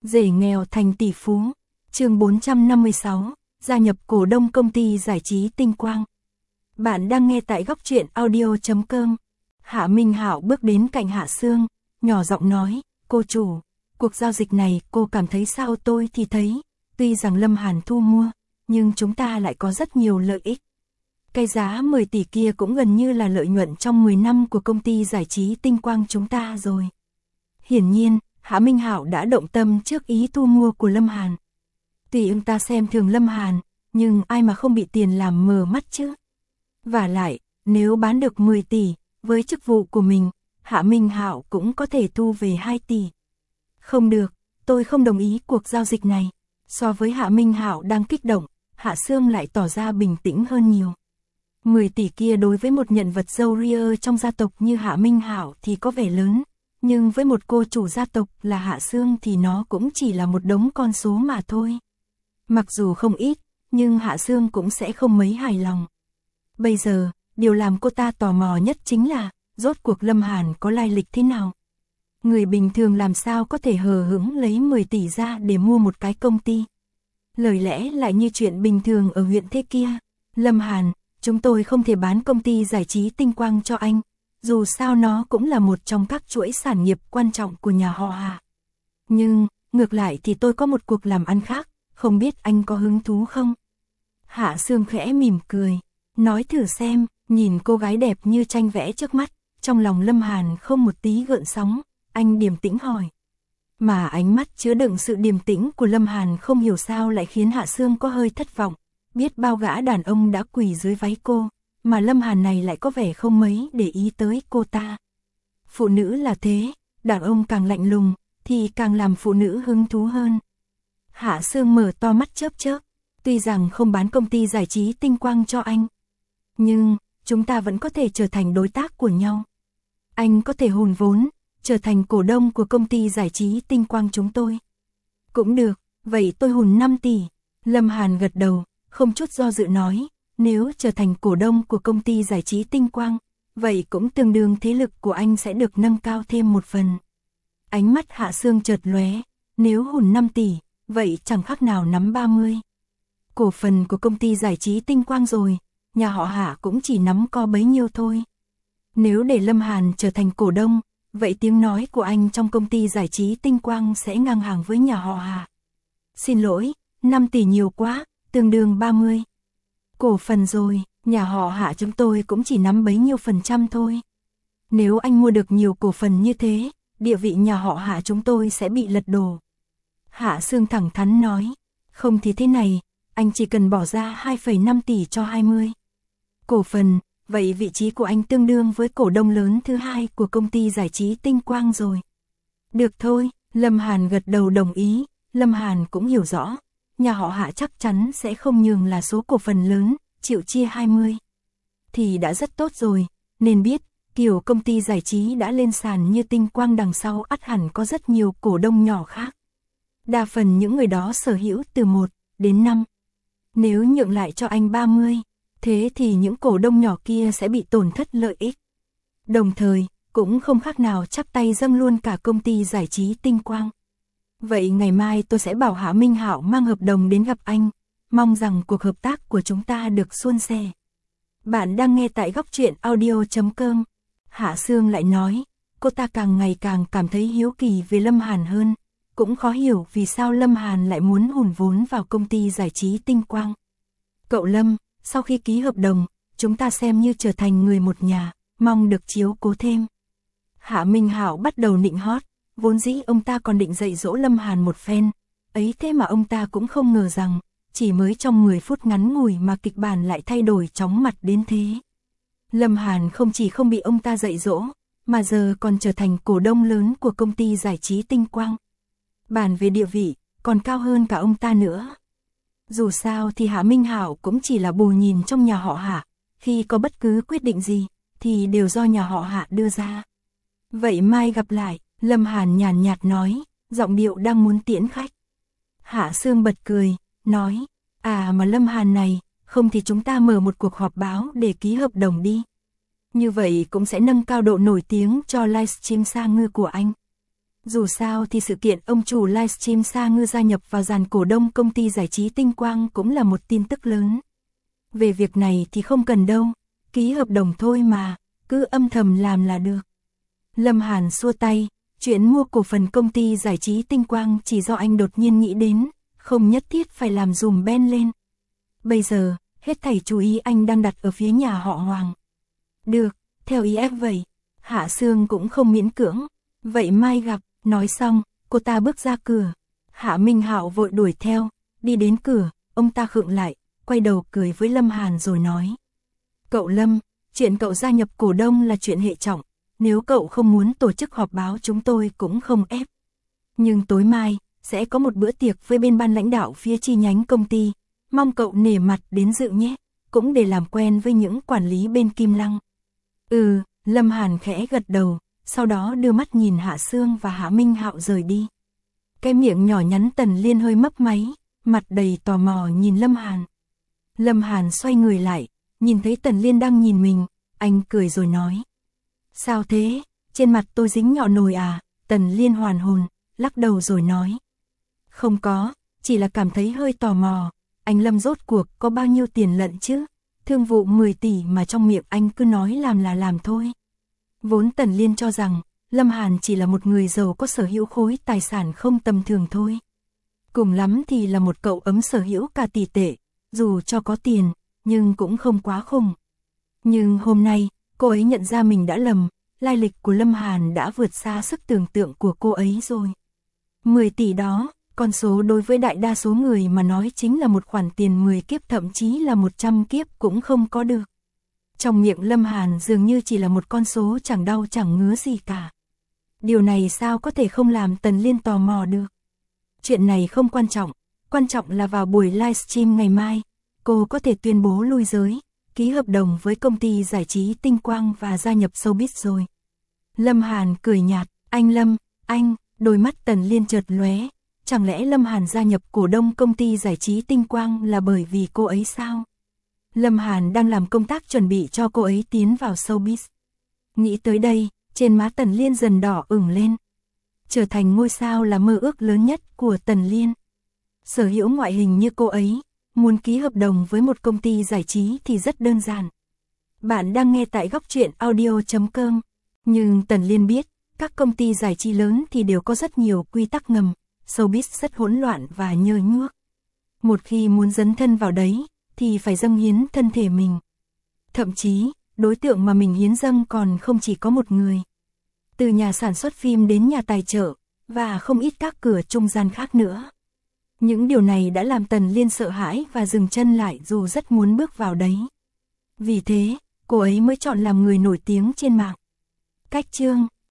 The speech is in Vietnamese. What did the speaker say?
Rể nghèo thành tỷ phú. Chương 456, gia nhập cổ đông công ty giải trí Tinh Quang. Bạn đang nghe tại góc truyện audio.com. Hạ Minh Hạo bước đến cạnh Hạ Sương, nhỏ giọng nói, cô chủ, cuộc giao dịch này cô cảm thấy sao? Tôi thì thấy, tuy rằng Lâm Hàn thu mua, nhưng chúng ta lại có rất nhiều lợi ích. Cái giá 10 tỷ kia cũng gần như là lợi nhuận trong 10 năm của công ty giải trí Tinh Quang chúng ta rồi. Hiển nhiên, Hạ Minh Hạo đã động tâm trước ý thu mua của Lâm Hàn. Tuy ông ta xem thường Lâm Hàn, nhưng ai mà không bị tiền làm mờ mắt chứ. Vả lại, nếu bán được 10 tỷ, với chức vụ của mình, Hạ Minh Hạo cũng có thể thu về 2 tỷ. Không được, tôi không đồng ý cuộc giao dịch này. So với Hạ Minh Hạo đang kích động, Hạ Sương lại tỏ ra bình tĩnh hơn nhiều. 10 tỷ kia đối với một nhân vật râu ria trong gia tộc như Hạ Minh Hạo thì có vẻ lớn, nhưng với một cô chủ gia tộc là Hạ Sương thì nó cũng chỉ là một đống con số mà thôi. Mặc dù không ít, nhưng Hạ Sương cũng sẽ không mấy hài lòng. Bây giờ, điều làm cô ta tò mò nhất chính là, rốt cuộc Lâm Hàn có lai lịch thế nào? Người bình thường làm sao có thể hờ hững lấy 10 tỷ ra để mua một cái công ty? Lời lẽ lại như chuyện bình thường ở huyện thế kia. Lâm Hàn, chúng tôi không thể bán công ty giải trí Tinh Quang cho anh. Dù sao nó cũng là một trong các chuỗi sản nghiệp quan trọng của nhà họ Hạ. Nhưng, ngược lại thì tôi có một cuộc làm ăn khác, không biết anh có hứng thú không? Hạ Sương khẽ mỉm cười, nói thử xem. Nhìn cô gái đẹp như tranh vẽ trước mắt, trong lòng Lâm Hàn không một tí gợn sóng, anh điềm tĩnh hỏi. Mà ánh mắt chứa đựng sự điềm tĩnh của Lâm Hàn không hiểu sao lại khiến Hạ Sương có hơi thất vọng. Biết bao gã đàn ông đã quỳ dưới váy cô, mà Lâm Hàn này lại có vẻ không mấy để ý tới cô ta. Phụ nữ là thế, đàn ông càng lạnh lùng, thì càng làm phụ nữ hứng thú hơn. Hạ Sương mở to mắt chớp chớp, tuy rằng không bán công ty giải trí Tinh Quang cho anh, nhưng chúng ta vẫn có thể trở thành đối tác của nhau. Anh có thể hùn vốn, trở thành cổ đông của công ty giải trí Tinh Quang chúng tôi. Cũng được, vậy tôi hùn 5 tỷ. Lâm Hàn gật đầu, không chút do dự nói, nếu trở thành cổ đông của công ty giải trí Tinh Quang, vậy cũng tương đương thế lực của anh sẽ được nâng cao thêm một phần. Ánh mắt Hạ Sương chợt lóe, nếu hùn 5 tỷ, vậy chẳng khác nào nắm 30. Cổ phần của công ty giải trí Tinh Quang rồi, nhà họ Hạ cũng chỉ nắm co bấy nhiêu thôi. Nếu để Lâm Hàn trở thành cổ đông, vậy tiếng nói của anh trong công ty giải trí Tinh Quang sẽ ngang hàng với nhà họ Hạ. Xin lỗi, 5 tỷ nhiều quá, tương đương 30. Cổ phần rồi, nhà họ Hạ chúng tôi cũng chỉ nắm bấy nhiêu % thôi. Nếu anh mua được nhiều cổ phần như thế, địa vị nhà họ Hạ chúng tôi sẽ bị lật đổ. Hạ Sương thẳng thắn nói, không thì thế này, anh chỉ cần bỏ ra 2,5 tỷ cho 20 cổ phần, vậy vị trí của anh tương đương với cổ đông lớn thứ hai của công ty giải trí Tinh Quang rồi. Được thôi, Lâm Hàn gật đầu đồng ý. Lâm Hàn cũng hiểu rõ, nhà họ Hạ chắc chắn sẽ không nhường là số cổ phần lớn, chịu chia 20 thì đã rất tốt rồi, nên biết, kiểu công ty giải trí đã lên sàn như Tinh Quang đằng sau ắt hẳn có rất nhiều cổ đông nhỏ khác. Đa phần những người đó sở hữu từ 1 đến 5. Nếu nhượng lại cho anh 30, thế thì những cổ đông nhỏ kia sẽ bị tổn thất lợi ích. Đồng thời, cũng không khác nào chắp tay dâng luôn cả công ty giải trí Tinh Quang. Vậy ngày mai tôi sẽ bảo Hạ Minh Hạo mang hợp đồng đến gặp anh, mong rằng cuộc hợp tác của chúng ta được suôn sẻ. Bạn đang nghe tại góc truyện audio.com. Hạ Sương lại nói, cô ta càng ngày càng cảm thấy hiếu kỳ về Lâm Hàn hơn, cũng khó hiểu vì sao Lâm Hàn lại muốn hùn vốn vào công ty giải trí Tinh Quang. Cậu Lâm, sau khi ký hợp đồng, chúng ta xem như trở thành người một nhà, mong được chiếu cố thêm. Hạ Minh Hạo bắt đầu nịnh hót, vốn dĩ ông ta còn định dạy dỗ Lâm Hàn một phen, ấy thế mà ông ta cũng không ngờ rằng, chỉ mới trong 10 phút ngắn ngủi mà kịch bản lại thay đổi chóng mặt đến thế. Lâm Hàn không chỉ không bị ông ta dạy dỗ, mà giờ còn trở thành cổ đông lớn của công ty giải trí Tinh Quang. Bàn về địa vị, còn cao hơn cả ông ta nữa. Dù sao thì Hạ Minh Hạo cũng chỉ là bù nhìn trong nhà họ Hạ, khi có bất cứ quyết định gì, thì đều do nhà họ Hạ đưa ra. Vậy mai gặp lại, Lâm Hàn nhàn nhạt nói, giọng điệu đang muốn tiễn khách. Hạ Sương bật cười, nói, à mà Lâm Hàn này, không thì chúng ta mở một cuộc họp báo để ký hợp đồng đi. Như vậy cũng sẽ nâng cao độ nổi tiếng cho livestream xa ngư của anh. Dù sao thì sự kiện ông chủ livestream Sa Ngư gia nhập vào dàn cổ đông công ty giải trí Tinh Quang cũng là một tin tức lớn. Về việc này thì không cần đâu, ký hợp đồng thôi mà, cứ âm thầm làm là được. Lâm Hàn xua tay, chuyện mua cổ phần công ty giải trí Tinh Quang chỉ do anh đột nhiên nghĩ đến, không nhất thiết phải làm dùm Ben lên. Bây giờ, hết thảy chú ý anh đang đặt ở phía nhà họ Hoàng. Được, theo ý ép vậy. Hạ Sương cũng không miễn cưỡng. Vậy mai gặp, nói xong, cô ta bước ra cửa. Hạ Minh Hạo vội đuổi theo, đi đến cửa, ông ta khựng lại, quay đầu cười với Lâm Hàn rồi nói. Cậu Lâm, chuyện cậu gia nhập cổ đông là chuyện hệ trọng, nếu cậu không muốn tổ chức họp báo chúng tôi cũng không ép. Nhưng tối mai, sẽ có một bữa tiệc với bên ban lãnh đạo phía chi nhánh công ty, mong cậu nể mặt đến dự nhé, cũng để làm quen với những quản lý bên Kim Lăng. Lâm Hàn khẽ gật đầu, sau đó đưa mắt nhìn Hạ Sương và Hạ Minh Hạo rời đi. Cái miệng nhỏ nhắn Tần Liên hơi mấp máy, mặt đầy tò mò nhìn Lâm Hàn. Lâm Hàn xoay người lại, nhìn thấy Tần Liên đang nhìn mình, anh cười rồi nói. Sao thế, trên mặt tôi dính nhọ nồi à? Tần Liên hoàn hồn, lắc đầu rồi nói. Không có, chỉ là cảm thấy hơi tò mò, anh Lâm rốt cuộc có bao nhiêu tiền lận chứ? Thương vụ 10 tỷ mà trong miệng anh cứ nói làm là làm thôi. Vốn Tần Liên cho rằng, Lâm Hàn chỉ là một người giàu có sở hữu khối tài sản không tầm thường thôi. Cùng lắm thì là một cậu ấm sở hữu cả tỷ tệ, dù cho có tiền, nhưng cũng không quá khủng. Nhưng hôm nay, cô ấy nhận ra mình đã lầm, lai lịch của Lâm Hàn đã vượt xa sức tưởng tượng của cô ấy rồi. 10 tỷ đó, con số đối với đại đa số người mà nói chính là một khoản tiền 10 kiếp thậm chí là 100 kiếp cũng không có được. Trong miệng Lâm Hàn dường như chỉ là một con số chẳng đau chẳng ngứa gì cả. Điều này sao có thể không làm Tần Liên tò mò được. Chuyện này không quan trọng là vào buổi livestream ngày mai, cô có thể tuyên bố lui giới, ký hợp đồng với công ty giải trí Tinh Quang và gia nhập showbiz rồi. Lâm Hàn cười nhạt, anh Lâm, anh, đôi mắt Tần Liên chợt lóe, chẳng lẽ Lâm Hàn gia nhập cổ đông công ty giải trí Tinh Quang là bởi vì cô ấy sao? Lâm Hàn đang làm công tác chuẩn bị cho cô ấy tiến vào showbiz. Nghĩ tới đây, trên má Tần Liên dần đỏ ửng lên. Trở thành ngôi sao là mơ ước lớn nhất của Tần Liên. Sở hữu ngoại hình như cô ấy, muốn ký hợp đồng với một công ty giải trí thì rất đơn giản. Bạn đang nghe tại góc truyện audio.com. Nhưng Tần Liên biết, các công ty giải trí lớn thì đều có rất nhiều quy tắc ngầm, showbiz rất hỗn loạn và nhơ nhuốc. Một khi muốn dấn thân vào đấy, thì phải dâng hiến thân thể mình. Thậm chí, đối tượng mà mình hiến dâng còn không chỉ có một người. Từ nhà sản xuất phim đến nhà tài trợ, và không ít các cửa trung gian khác nữa. Những điều này đã làm Tần Liên sợ hãi và dừng chân lại dù rất muốn bước vào đấy. Vì thế, cô ấy mới chọn làm người nổi tiếng trên mạng. Cách chương